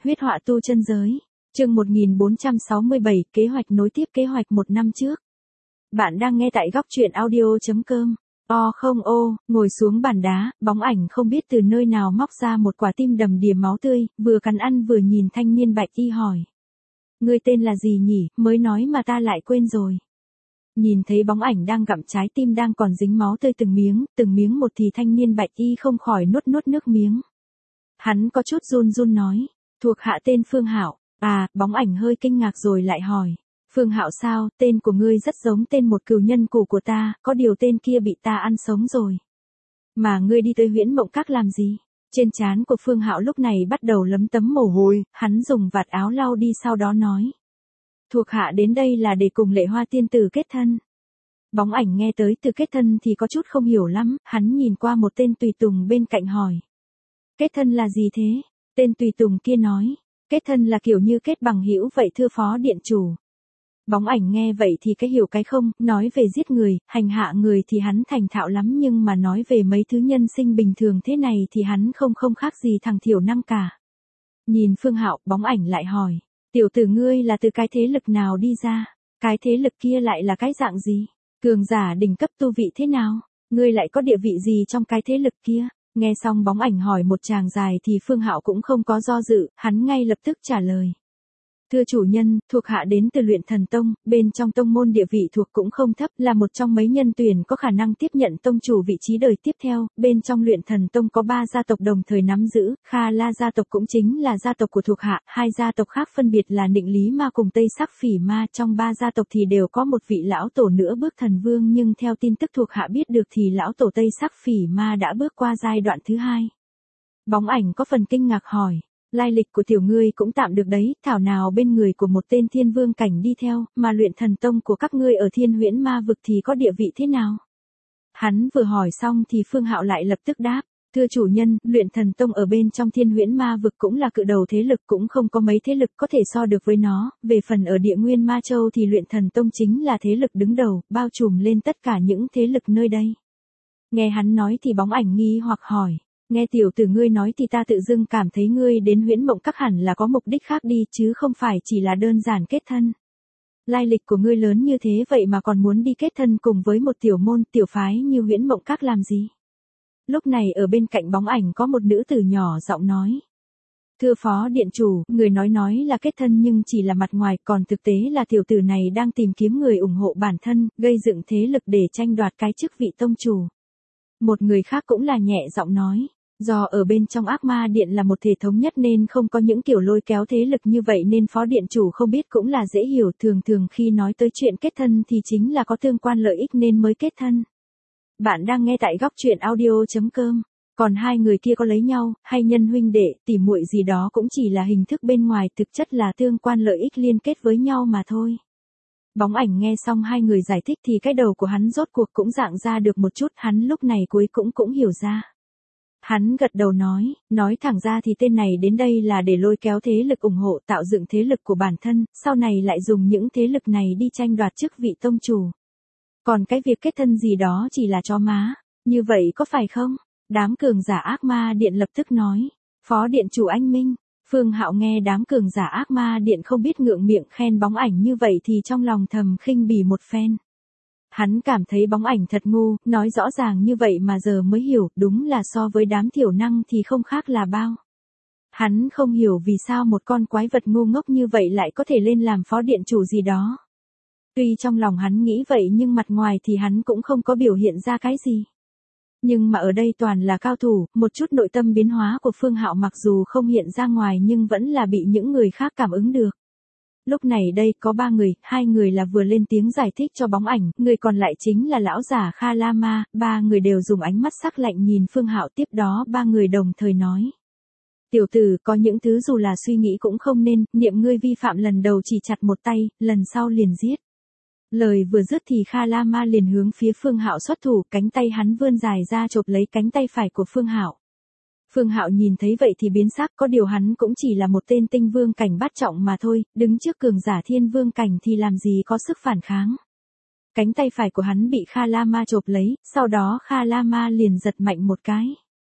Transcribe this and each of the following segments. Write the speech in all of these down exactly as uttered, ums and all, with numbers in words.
huyết họa tu chân giới. Chương một nghìn bốn trăm sáu mươi bảy, kế hoạch nối tiếp kế hoạch một năm trước. Bạn đang nghe tại góc truyện audio chấm com. O không ô, ngồi xuống bàn đá, bóng ảnh không biết từ nơi nào móc ra một quả tim đầm đìa máu tươi, vừa cắn ăn vừa nhìn thanh niên bạch y hỏi. Ngươi tên là gì nhỉ, mới nói mà ta lại quên rồi. Nhìn thấy bóng ảnh đang gặm trái tim đang còn dính máu tươi từng miếng, từng miếng một thì thanh niên bạch y không khỏi nuốt nuốt nước miếng. Hắn có chút run run nói, thuộc hạ tên Phương Hạo. À, bóng ảnh hơi kinh ngạc rồi lại hỏi. Phương Hạo sao, tên của ngươi rất giống tên một cừu nhân cũ của ta, có điều tên kia bị ta ăn sống rồi. Mà ngươi đi tới Huyễn Mộng Các làm gì? Trên trán của Phương Hạo lúc này bắt đầu lấm tấm mồ hôi, hắn dùng vạt áo lau đi sau đó nói. Thuộc hạ đến đây là để cùng Lệ Hoa tiên tử kết thân. Bóng ảnh nghe tới từ kết thân thì có chút không hiểu lắm, hắn nhìn qua một tên tùy tùng bên cạnh hỏi. Kết thân là gì thế? Tên tùy tùng kia nói. Kết thân là kiểu như kết bằng hữu vậy thưa phó điện chủ. Bóng ảnh nghe vậy thì cái hiểu cái không, nói về giết người, hành hạ người thì hắn thành thạo lắm nhưng mà nói về mấy thứ nhân sinh bình thường thế này thì hắn không không khác gì thằng thiểu năng cả. Nhìn Phương Hạo, bóng ảnh lại hỏi, tiểu tử ngươi là từ cái thế lực nào đi ra, cái thế lực kia lại là cái dạng gì, cường giả đỉnh cấp tu vị thế nào, ngươi lại có địa vị gì trong cái thế lực kia. Nghe xong bóng ảnh hỏi một tràng dài thì Phương Hạo cũng không có do dự, hắn ngay lập tức trả lời. Thưa chủ nhân, thuộc hạ đến từ Luyện Thần Tông, bên trong tông môn địa vị thuộc cũng không thấp, là một trong mấy nhân tuyển có khả năng tiếp nhận tông chủ vị trí đời tiếp theo, bên trong Luyện Thần Tông có ba gia tộc đồng thời nắm giữ, Kha La gia tộc cũng chính là gia tộc của thuộc hạ, hai gia tộc khác phân biệt là Nịnh Lý Ma cùng Tây Sắc Phỉ Ma, trong ba gia tộc thì đều có một vị lão tổ nữa bước thần vương nhưng theo tin tức thuộc hạ biết được thì lão tổ Tây Sắc Phỉ Ma đã bước qua giai đoạn thứ hai. Bóng ảnh có phần kinh ngạc hỏi. Lai lịch của tiểu ngươi cũng tạm được đấy, thảo nào bên người của một tên thiên vương cảnh đi theo, mà Luyện Thần Tông của các ngươi ở Thiên Huyễn Ma vực thì có địa vị thế nào? Hắn vừa hỏi xong thì Phương Hạo lại lập tức đáp, thưa chủ nhân, Luyện Thần Tông ở bên trong Thiên Huyễn Ma vực cũng là cự đầu thế lực, cũng không có mấy thế lực có thể so được với nó, về phần ở Địa Nguyên Ma Châu thì Luyện Thần Tông chính là thế lực đứng đầu, bao trùm lên tất cả những thế lực nơi đây. Nghe hắn nói thì bóng ảnh nghi hoặc hỏi. Nghe tiểu tử ngươi nói thì ta tự dưng cảm thấy ngươi đến Huyễn Mộng Các hẳn là có mục đích khác đi chứ không phải chỉ là đơn giản kết thân. Lai lịch của ngươi lớn như thế vậy mà còn muốn đi kết thân cùng với một tiểu môn tiểu phái như Huyễn Mộng Các làm gì? Lúc này ở bên cạnh bóng ảnh có một nữ tử nhỏ giọng nói. Thưa phó điện chủ, người nói nói là kết thân nhưng chỉ là mặt ngoài, còn thực tế là tiểu tử này đang tìm kiếm người ủng hộ bản thân, gây dựng thế lực để tranh đoạt cái chức vị tông chủ. Một người khác cũng là nhẹ giọng nói. Do ở bên trong Ác Ma Điện là một thể thống nhất nên không có những kiểu lôi kéo thế lực như vậy nên phó điện chủ không biết cũng là dễ hiểu, thường thường khi nói tới chuyện kết thân thì chính là có tương quan lợi ích nên mới kết thân. Bạn đang nghe tại góc truyện audio chấm com, còn hai người kia có lấy nhau, hay nhân huynh đệ, tỉ muội gì đó cũng chỉ là hình thức bên ngoài, thực chất là tương quan lợi ích liên kết với nhau mà thôi. Bóng ảnh nghe xong hai người giải thích thì cái đầu của hắn rốt cuộc cũng dạng ra được một chút, hắn lúc này cuối cũng cũng hiểu ra. Hắn gật đầu nói, nói thẳng ra thì tên này đến đây là để lôi kéo thế lực ủng hộ tạo dựng thế lực của bản thân, sau này lại dùng những thế lực này đi tranh đoạt chức vị tông chủ. Còn cái việc kết thân gì đó chỉ là chó má, như vậy có phải không? Đám cường giả Ác Ma Điện lập tức nói, phó điện chủ anh minh. Phương Hạo nghe đám cường giả Ác Ma Điện không biết ngượng miệng khen bóng ảnh như vậy thì trong lòng thầm khinh bỉ một phen. Hắn cảm thấy bóng ảnh thật ngu, nói rõ ràng như vậy mà giờ mới hiểu, đúng là so với đám thiểu năng thì không khác là bao. Hắn không hiểu vì sao một con quái vật ngu ngốc như vậy lại có thể lên làm phó điện chủ gì đó. Tuy trong lòng hắn nghĩ vậy nhưng mặt ngoài thì hắn cũng không có biểu hiện ra cái gì. Nhưng mà ở đây toàn là cao thủ, một chút nội tâm biến hóa của Phương Hạo mặc dù không hiện ra ngoài nhưng vẫn là bị những người khác cảm ứng được. Lúc này đây có ba người, hai người là vừa lên tiếng giải thích cho bóng ảnh, người còn lại chính là lão giả Kha La Ma, ba người đều dùng ánh mắt sắc lạnh nhìn Phương Hạo, tiếp đó ba người đồng thời nói. Tiểu tử, có những thứ dù là suy nghĩ cũng không nên, niệm ngươi vi phạm lần đầu chỉ chặt một tay, lần sau liền giết. Lời vừa dứt thì Kha La Ma liền hướng phía Phương Hạo xuất thủ, cánh tay hắn vươn dài ra chộp lấy cánh tay phải của Phương Hạo. Phương Hạo nhìn thấy vậy thì biến sắc, có điều hắn cũng chỉ là một tên tinh vương cảnh bát trọng mà thôi, đứng trước cường giả thiên vương cảnh thì làm gì có sức phản kháng. Cánh tay phải của hắn bị Kha La Ma chộp lấy, sau đó Kha La Ma liền giật mạnh một cái.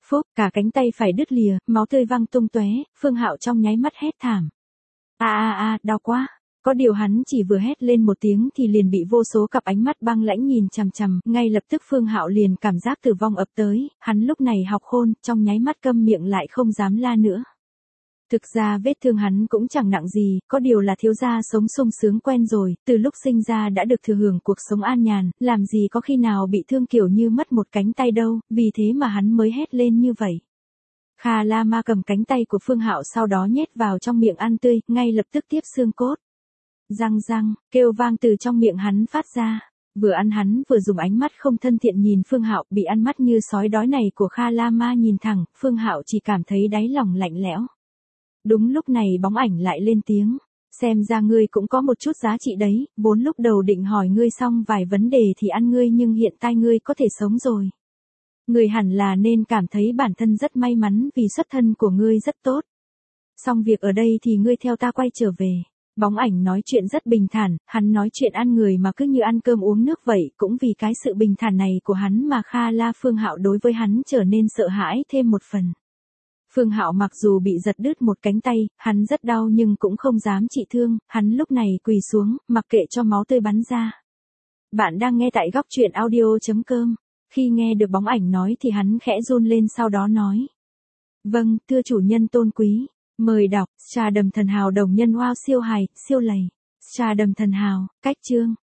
Phúc, cả cánh tay phải đứt lìa, máu tươi văng tung tóe, Phương Hạo trong nháy mắt hét thảm. A a a, đau quá. Có điều hắn chỉ vừa hét lên một tiếng thì liền bị vô số cặp ánh mắt băng lãnh nhìn chằm chằm, ngay lập tức Phương Hạo liền cảm giác tử vong ập tới, hắn lúc này học khôn, trong nháy mắt câm miệng lại không dám la nữa. Thực ra vết thương hắn cũng chẳng nặng gì, có điều là thiếu gia sống sung sướng quen rồi, từ lúc sinh ra đã được thừa hưởng cuộc sống an nhàn, làm gì có khi nào bị thương kiểu như mất một cánh tay đâu, vì thế mà hắn mới hét lên như vậy. Kha La Ma cầm cánh tay của Phương Hạo sau đó nhét vào trong miệng ăn tươi, ngay lập tức tiếp xương cốt. Răng răng, kêu vang từ trong miệng hắn phát ra. Vừa ăn hắn vừa dùng ánh mắt không thân thiện nhìn Phương Hạo, bị ăn mắt như sói đói này của Kha La Ma nhìn thẳng, Phương Hạo chỉ cảm thấy đáy lòng lạnh lẽo. Đúng lúc này bóng ảnh lại lên tiếng. Xem ra ngươi cũng có một chút giá trị đấy, vốn lúc đầu định hỏi ngươi xong vài vấn đề thì ăn ngươi nhưng hiện tại ngươi có thể sống rồi. Ngươi hẳn là nên cảm thấy bản thân rất may mắn vì xuất thân của ngươi rất tốt. Xong việc ở đây thì ngươi theo ta quay trở về. Bóng ảnh nói chuyện rất bình thản, hắn nói chuyện ăn người mà cứ như ăn cơm uống nước vậy, cũng vì cái sự bình thản này của hắn mà Kha La Phương Hạo đối với hắn trở nên sợ hãi thêm một phần. Phương Hạo mặc dù bị giật đứt một cánh tay, hắn rất đau nhưng cũng không dám trị thương, hắn lúc này quỳ xuống, mặc kệ cho máu tươi bắn ra. Bạn đang nghe tại góc truyện audio chấm com. Khi nghe được bóng ảnh nói thì hắn khẽ run lên sau đó nói. Vâng, thưa chủ nhân tôn quý. Mời đọc, Trà Đầm Thần Hào đồng nhân wow siêu hài, siêu lầy. Trà Đầm Thần Hào, cách chương.